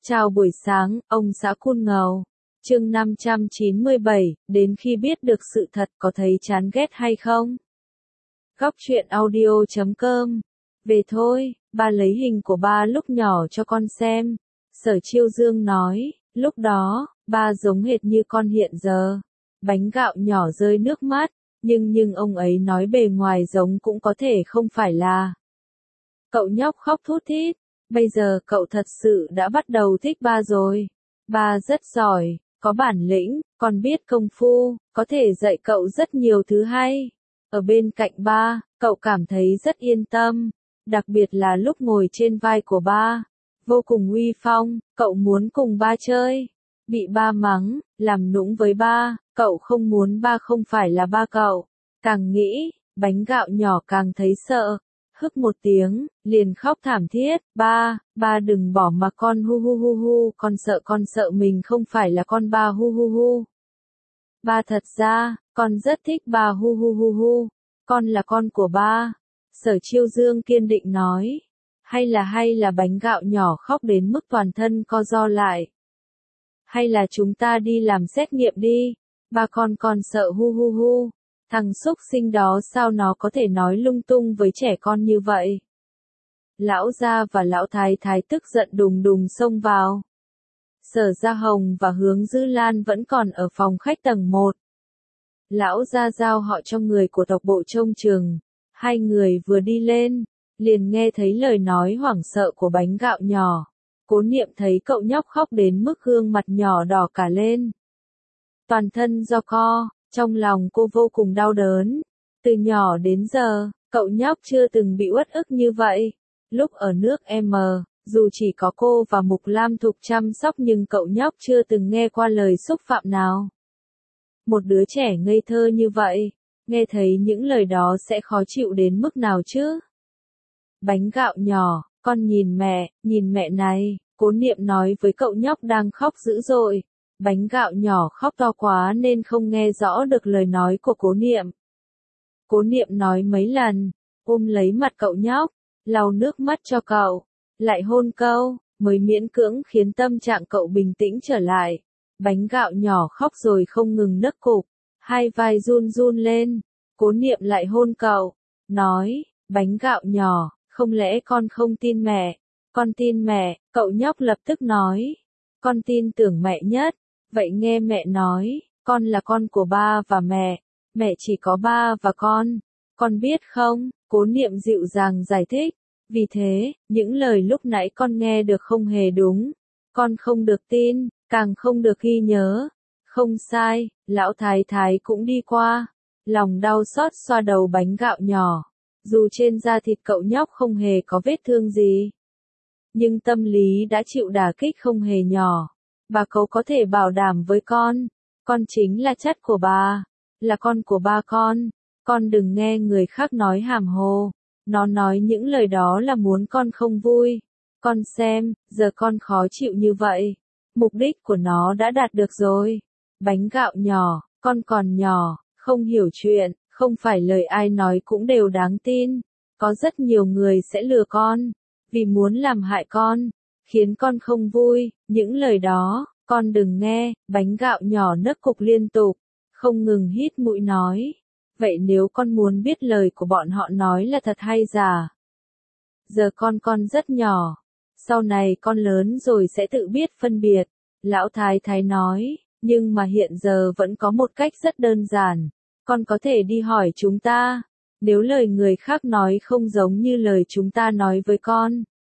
Chào buổi sáng, ông xã Cun Ngầu. Chương 597, đến khi biết được sự thật có thấy chán ghét hay không? Góc truyện audio.com. Về thôi, ba lấy hình của ba lúc nhỏ cho con xem. Sở Chiêu Dương nói, lúc đó, ba giống hệt như con hiện giờ. Bánh gạo nhỏ rơi nước mắt, nhưng ông ấy nói bề ngoài giống cũng có thể không phải là. Cậu nhóc khóc thút thít. Bây giờ cậu thật sự đã bắt đầu thích ba rồi. Ba rất giỏi, có bản lĩnh, còn biết công phu, có thể dạy cậu rất nhiều thứ hay. Ở bên cạnh ba, cậu cảm thấy rất yên tâm, đặc biệt là lúc ngồi trên vai của ba. Vô cùng uy phong, cậu muốn cùng ba chơi. Bị ba mắng, làm nũng với ba, cậu không muốn ba không phải là ba cậu. Càng nghĩ, bánh gạo nhỏ càng thấy sợ. Hức một tiếng, liền khóc thảm thiết, ba đừng bỏ mà con hu hu hu hu, con sợ mình không phải là con ba hu hu hu. Ba thật ra, con rất thích ba hu hu hu hu, con là con của ba. Sở Chiêu Dương kiên định nói, hay là bánh gạo nhỏ khóc đến mức toàn thân co ro lại. Hay là chúng ta đi làm xét nghiệm đi, ba con sợ hu hu hu. Thằng xúc sinh đó sao nó có thể nói lung tung với trẻ con như vậy? Lão gia và lão thái thái tức giận đùng đùng xông vào. Sở Gia Hồng và Hướng Dư Lan vẫn còn ở phòng khách tầng 1. Lão gia giao họ cho người của tộc bộ trông chừng. Hai người vừa đi lên, liền nghe thấy lời nói hoảng sợ của bánh gạo nhỏ. Cố Niệm thấy cậu nhóc khóc đến mức gương mặt nhỏ đỏ cả lên. Toàn thân do co. Trong lòng cô vô cùng đau đớn. Từ nhỏ đến giờ, cậu nhóc chưa từng bị uất ức như vậy. Lúc ở nước M, dù chỉ có cô và Mục Lam Thục chăm sóc nhưng cậu nhóc chưa từng nghe qua lời xúc phạm nào. Một đứa trẻ ngây thơ như vậy, nghe thấy những lời đó sẽ khó chịu đến mức nào chứ? Bánh gạo nhỏ, con nhìn mẹ này, Cố Niệm nói với cậu nhóc đang khóc dữ dội. Bánh gạo nhỏ khóc to quá nên không nghe rõ được lời nói của Cố Niệm. Cố Niệm nói mấy lần, ôm lấy mặt cậu nhóc, lau nước mắt cho cậu, lại hôn câu, mới miễn cưỡng khiến tâm trạng cậu bình tĩnh trở lại. Bánh gạo nhỏ khóc rồi không ngừng nấc cục, hai vai run run lên. Cố Niệm lại hôn cậu, nói, bánh gạo nhỏ, không lẽ con không tin mẹ? Con tin mẹ, cậu nhóc lập tức nói, con tin tưởng mẹ nhất. Vậy nghe mẹ nói, con là con của ba và mẹ chỉ có ba và con biết không? Cố Niệm dịu dàng giải thích, vì thế, những lời lúc nãy con nghe được không hề đúng, con không được tin, càng không được ghi nhớ. Không sai, lão thái thái cũng đi qua, lòng đau xót xoa đầu bánh gạo nhỏ, dù trên da thịt cậu nhóc không hề có vết thương gì, nhưng tâm lý đã chịu đả kích không hề nhỏ. Bà cậu có thể bảo đảm với con chính là chất của bà, là con của ba con đừng nghe người khác nói hàm hồ, nó nói những lời đó là muốn con không vui, con xem, giờ con khó chịu như vậy, mục đích của nó đã đạt được rồi. Bánh gạo nhỏ, con còn nhỏ, không hiểu chuyện, không phải lời ai nói cũng đều đáng tin, có rất nhiều người sẽ lừa con, vì muốn làm hại con, khiến con không vui, những lời đó, con đừng nghe. Bánh gạo nhỏ nấc cục liên tục, không ngừng hít mũi nói, vậy nếu con muốn biết lời của bọn họ nói là thật hay giả? Giờ con rất nhỏ, sau này con lớn rồi sẽ tự biết phân biệt, lão thái thái nói, nhưng mà hiện giờ vẫn có một cách rất đơn giản, con có thể đi hỏi chúng ta, nếu lời người khác nói không giống như lời chúng ta nói với con,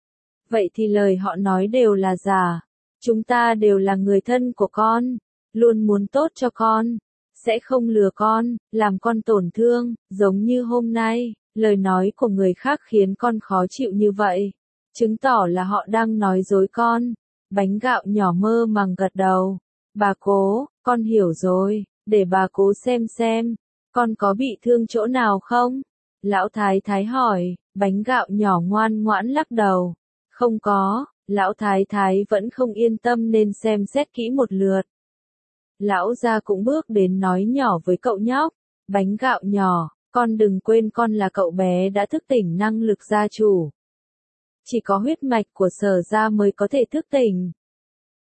vậy thì lời họ nói đều là giả. Chúng ta đều là người thân của con, luôn muốn tốt cho con, sẽ không lừa con, làm con tổn thương, giống như hôm nay, lời nói của người khác khiến con khó chịu như vậy, chứng tỏ là họ đang nói dối con. Bánh gạo nhỏ mơ màng gật đầu, bà Cố, con hiểu rồi, để bà Cố xem, con có bị thương chỗ nào không? Lão thái thái hỏi, bánh gạo nhỏ ngoan ngoãn lắc đầu, không có. Lão thái thái vẫn không yên tâm nên xem xét kỹ một lượt. Lão gia cũng bước đến nói nhỏ với cậu nhóc, bánh gạo nhỏ, con đừng quên con là cậu bé đã thức tỉnh năng lực gia chủ. Chỉ có huyết mạch của Sở gia mới có thể thức tỉnh.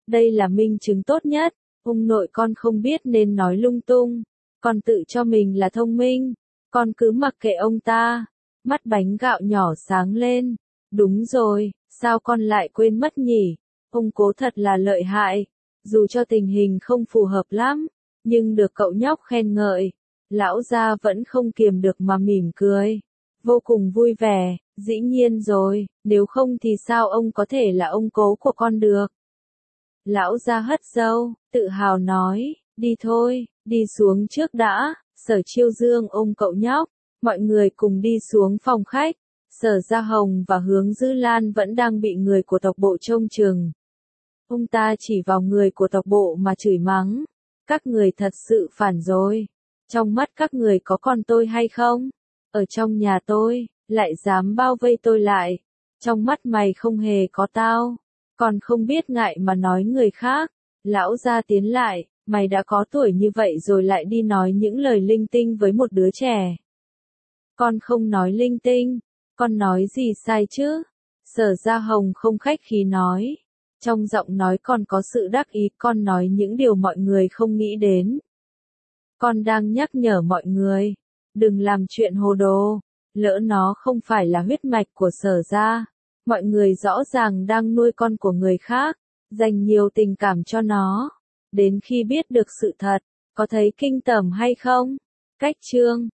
Đây là minh chứng tốt nhất, ông nội con không biết nên nói lung tung, con tự cho mình là thông minh, con cứ mặc kệ ông ta. Mắt bánh gạo nhỏ sáng lên, đúng rồi, sao con lại quên mất nhỉ, ông Cố thật là lợi hại, dù cho tình hình không phù hợp lắm, nhưng được cậu nhóc khen ngợi, lão gia vẫn không kiềm được mà mỉm cười, vô cùng vui vẻ, dĩ nhiên rồi, nếu không thì sao ông có thể là ông Cố của con được. Lão gia hất râu, tự hào nói, đi thôi, đi xuống trước đã. Sở Chiêu Dương ôm cậu nhóc, mọi người cùng đi xuống phòng khách. Sở Gia Hồng và Hướng Dư Lan vẫn đang bị người của tộc bộ trông chừng. Ông ta chỉ vào người của tộc bộ mà chửi mắng. Các người thật sự phản rồi. Trong mắt các người có con tôi hay không? Ở trong nhà tôi, lại dám bao vây tôi lại. Trong mắt mày không hề có tao. Còn không biết ngại mà nói người khác. Lão gia tiến lại, mày đã có tuổi như vậy rồi lại đi nói những lời linh tinh với một đứa trẻ. Con không nói linh tinh, con nói gì sai chứ? Sở Gia Hồng không khách khí nói. Trong giọng nói còn có sự đắc ý, con nói những điều mọi người không nghĩ đến. Con đang nhắc nhở mọi người, đừng làm chuyện hồ đồ, lỡ nó không phải là huyết mạch của Sở Gia. Mọi người rõ ràng đang nuôi con của người khác, dành nhiều tình cảm cho nó. Đến khi biết được sự thật, có thấy kinh tởm hay không? Cách chương